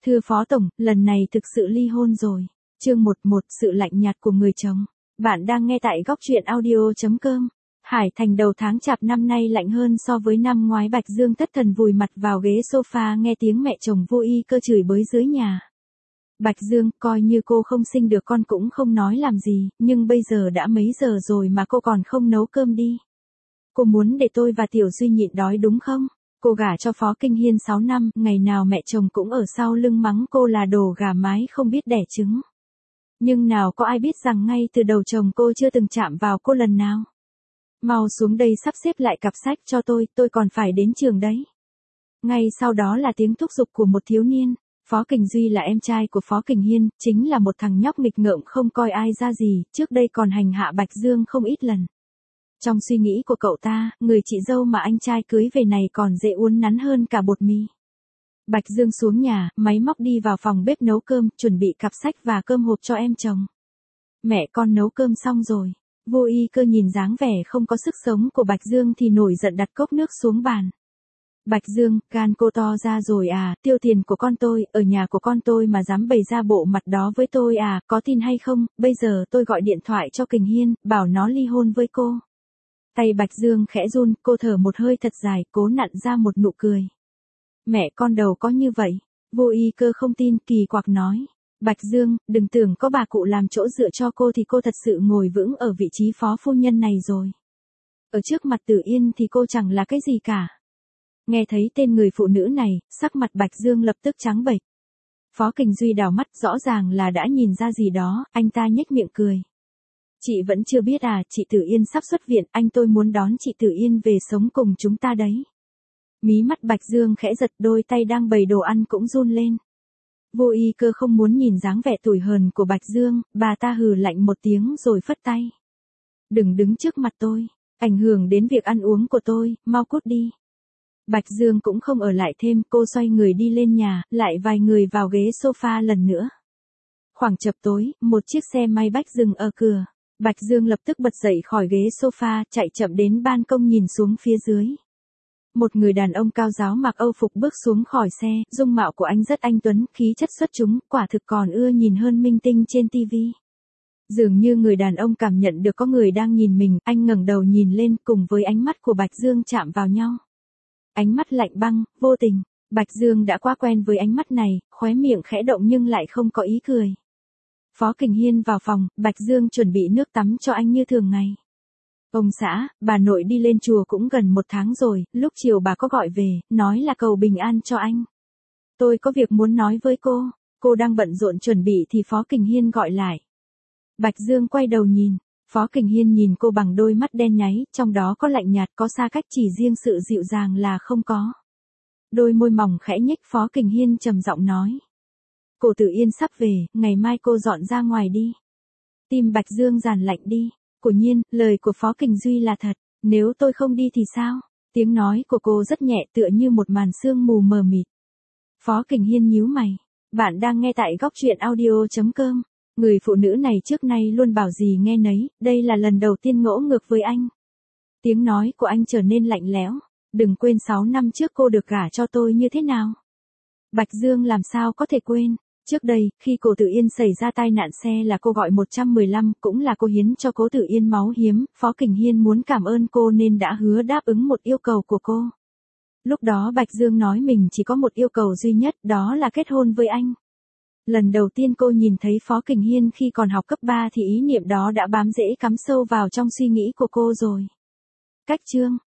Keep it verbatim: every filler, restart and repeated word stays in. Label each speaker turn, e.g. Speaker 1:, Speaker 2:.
Speaker 1: Thưa Phó Tổng, lần này thực sự ly hôn rồi. Chương một một Sự lạnh nhạt của người chồng. Bạn đang nghe tại góc truyện audio.com. Hải Thành đầu tháng chạp năm nay lạnh hơn so với năm ngoái. Bạch Dương thất thần vùi mặt vào ghế sofa nghe tiếng mẹ chồng Vô Y Cơ chửi bới dưới nhà. Bạch Dương, coi như cô không sinh được con cũng không nói làm gì, nhưng bây giờ đã mấy giờ rồi mà cô còn không nấu cơm đi. Cô muốn để tôi và Tiểu Duy nhịn đói đúng không? Cô gả cho Phó Kinh Hiên sáu năm, ngày nào mẹ chồng cũng ở sau lưng mắng cô là đồ gà mái không biết đẻ trứng. Nhưng nào có ai biết rằng ngay từ đầu chồng cô chưa từng chạm vào cô lần nào. Mau xuống đây sắp xếp lại cặp sách cho tôi, tôi còn phải đến trường đấy. Ngay sau đó là tiếng thúc giục của một thiếu niên. Phó Kình Duy là em trai của Phó Kình Hiên, chính là một thằng nhóc nghịch ngợm không coi ai ra gì, trước đây còn hành hạ Bạch Dương không ít lần. Trong suy nghĩ của cậu ta, người chị dâu mà anh trai cưới về này còn dễ uốn nắn hơn cả bột mì. Bạch Dương xuống nhà, máy móc đi vào phòng bếp nấu cơm, chuẩn bị cặp sách và cơm hộp cho em chồng. Mẹ con nấu cơm xong rồi. Vô Y Cơ nhìn dáng vẻ không có sức sống của Bạch Dương thì nổi giận đặt cốc nước xuống bàn. Bạch Dương, gan cô to ra rồi à, tiêu tiền của con tôi, ở nhà của con tôi mà dám bày ra bộ mặt đó với tôi à, có tin hay không, bây giờ tôi gọi điện thoại cho Kình Hiên, bảo nó ly hôn với cô. Tay Bạch Dương khẽ run, cô thở một hơi thật dài, cố nặn ra một nụ cười. Mẹ con đầu có như vậy. Vô Y Cơ không tin, kỳ quặc nói. Bạch Dương, đừng tưởng có bà cụ làm chỗ dựa cho cô thì cô thật sự ngồi vững ở vị trí phó phu nhân này rồi. Ở trước mặt Tử Yên thì cô chẳng là cái gì cả. Nghe thấy tên người phụ nữ này, sắc mặt Bạch Dương lập tức trắng bệch. Phó Kình Duy đảo mắt, rõ ràng là đã nhìn ra gì đó, anh ta nhếch miệng cười. Chị vẫn chưa biết à, chị Tử Yên sắp xuất viện, anh tôi muốn đón chị Tử Yên về sống cùng chúng ta đấy. Mí mắt Bạch Dương khẽ giật, đôi tay đang bày đồ ăn cũng run lên. Vô Y Cơ không muốn nhìn dáng vẻ tủi hờn của Bạch Dương, bà ta hừ lạnh một tiếng rồi phất tay. Đừng đứng trước mặt tôi, ảnh hưởng đến việc ăn uống của tôi, mau cút đi. Bạch Dương cũng không ở lại thêm, cô xoay người đi lên nhà, lại vài người vào ghế sofa lần nữa. Khoảng chập tối, một chiếc xe may bách dừng ở cửa. Bạch Dương lập tức bật dậy khỏi ghế sofa, chạy chậm đến ban công nhìn xuống phía dưới. Một người đàn ông cao ráo mặc Âu phục bước xuống khỏi xe, dung mạo của anh rất anh tuấn, khí chất xuất chúng, quả thực còn ưa nhìn hơn minh tinh trên ti vi. Dường như người đàn ông cảm nhận được có người đang nhìn mình, anh ngẩng đầu nhìn lên cùng với ánh mắt của Bạch Dương chạm vào nhau. Ánh mắt lạnh băng, vô tình, Bạch Dương đã quá quen với ánh mắt này, khóe miệng khẽ động nhưng lại không có ý cười. Phó Kình Hiên vào phòng, Bạch Dương chuẩn bị nước tắm cho anh như thường ngày. Ông xã, bà nội đi lên chùa cũng gần một tháng rồi, lúc chiều bà có gọi về, nói là cầu bình an cho anh. Tôi có việc muốn nói với cô, cô đang bận rộn chuẩn bị thì Phó Kình Hiên gọi lại. Bạch Dương quay đầu nhìn, Phó Kình Hiên nhìn cô bằng đôi mắt đen nháy, trong đó có lạnh nhạt có xa cách chỉ riêng sự dịu dàng là không có. Đôi môi mỏng khẽ nhếch, Phó Kình Hiên trầm giọng nói. Cô Tử Yên sắp về, ngày mai cô dọn ra ngoài đi. Tim Bạch Dương dàn lạnh đi. Quả nhiên, lời của Phó Kình Duy là thật, nếu tôi không đi thì sao? Tiếng nói của cô rất nhẹ tựa như một màn sương mù mờ mịt. Phó Kình Hiên nhíu mày. Bạn đang nghe tại góc truyện audio.com. Người phụ nữ này trước nay luôn bảo gì nghe nấy, đây là lần đầu tiên ngỗ ngược với anh. Tiếng nói của anh trở nên lạnh lẽo. Đừng quên sáu năm trước cô được gả cho tôi như thế nào. Bạch Dương làm sao có thể quên. Trước đây, khi cô Tử Yên xảy ra tai nạn xe là cô gọi một một năm, cũng là cô hiến cho cố Tử Yên máu hiếm, Phó Kình Hiên muốn cảm ơn cô nên đã hứa đáp ứng một yêu cầu của cô. Lúc đó Bạch Dương nói mình chỉ có một yêu cầu duy nhất, đó là kết hôn với anh. Lần đầu tiên cô nhìn thấy Phó Kình Hiên khi còn học cấp ba thì ý niệm đó đã bám rễ cắm sâu vào trong suy nghĩ của cô rồi. Cách chương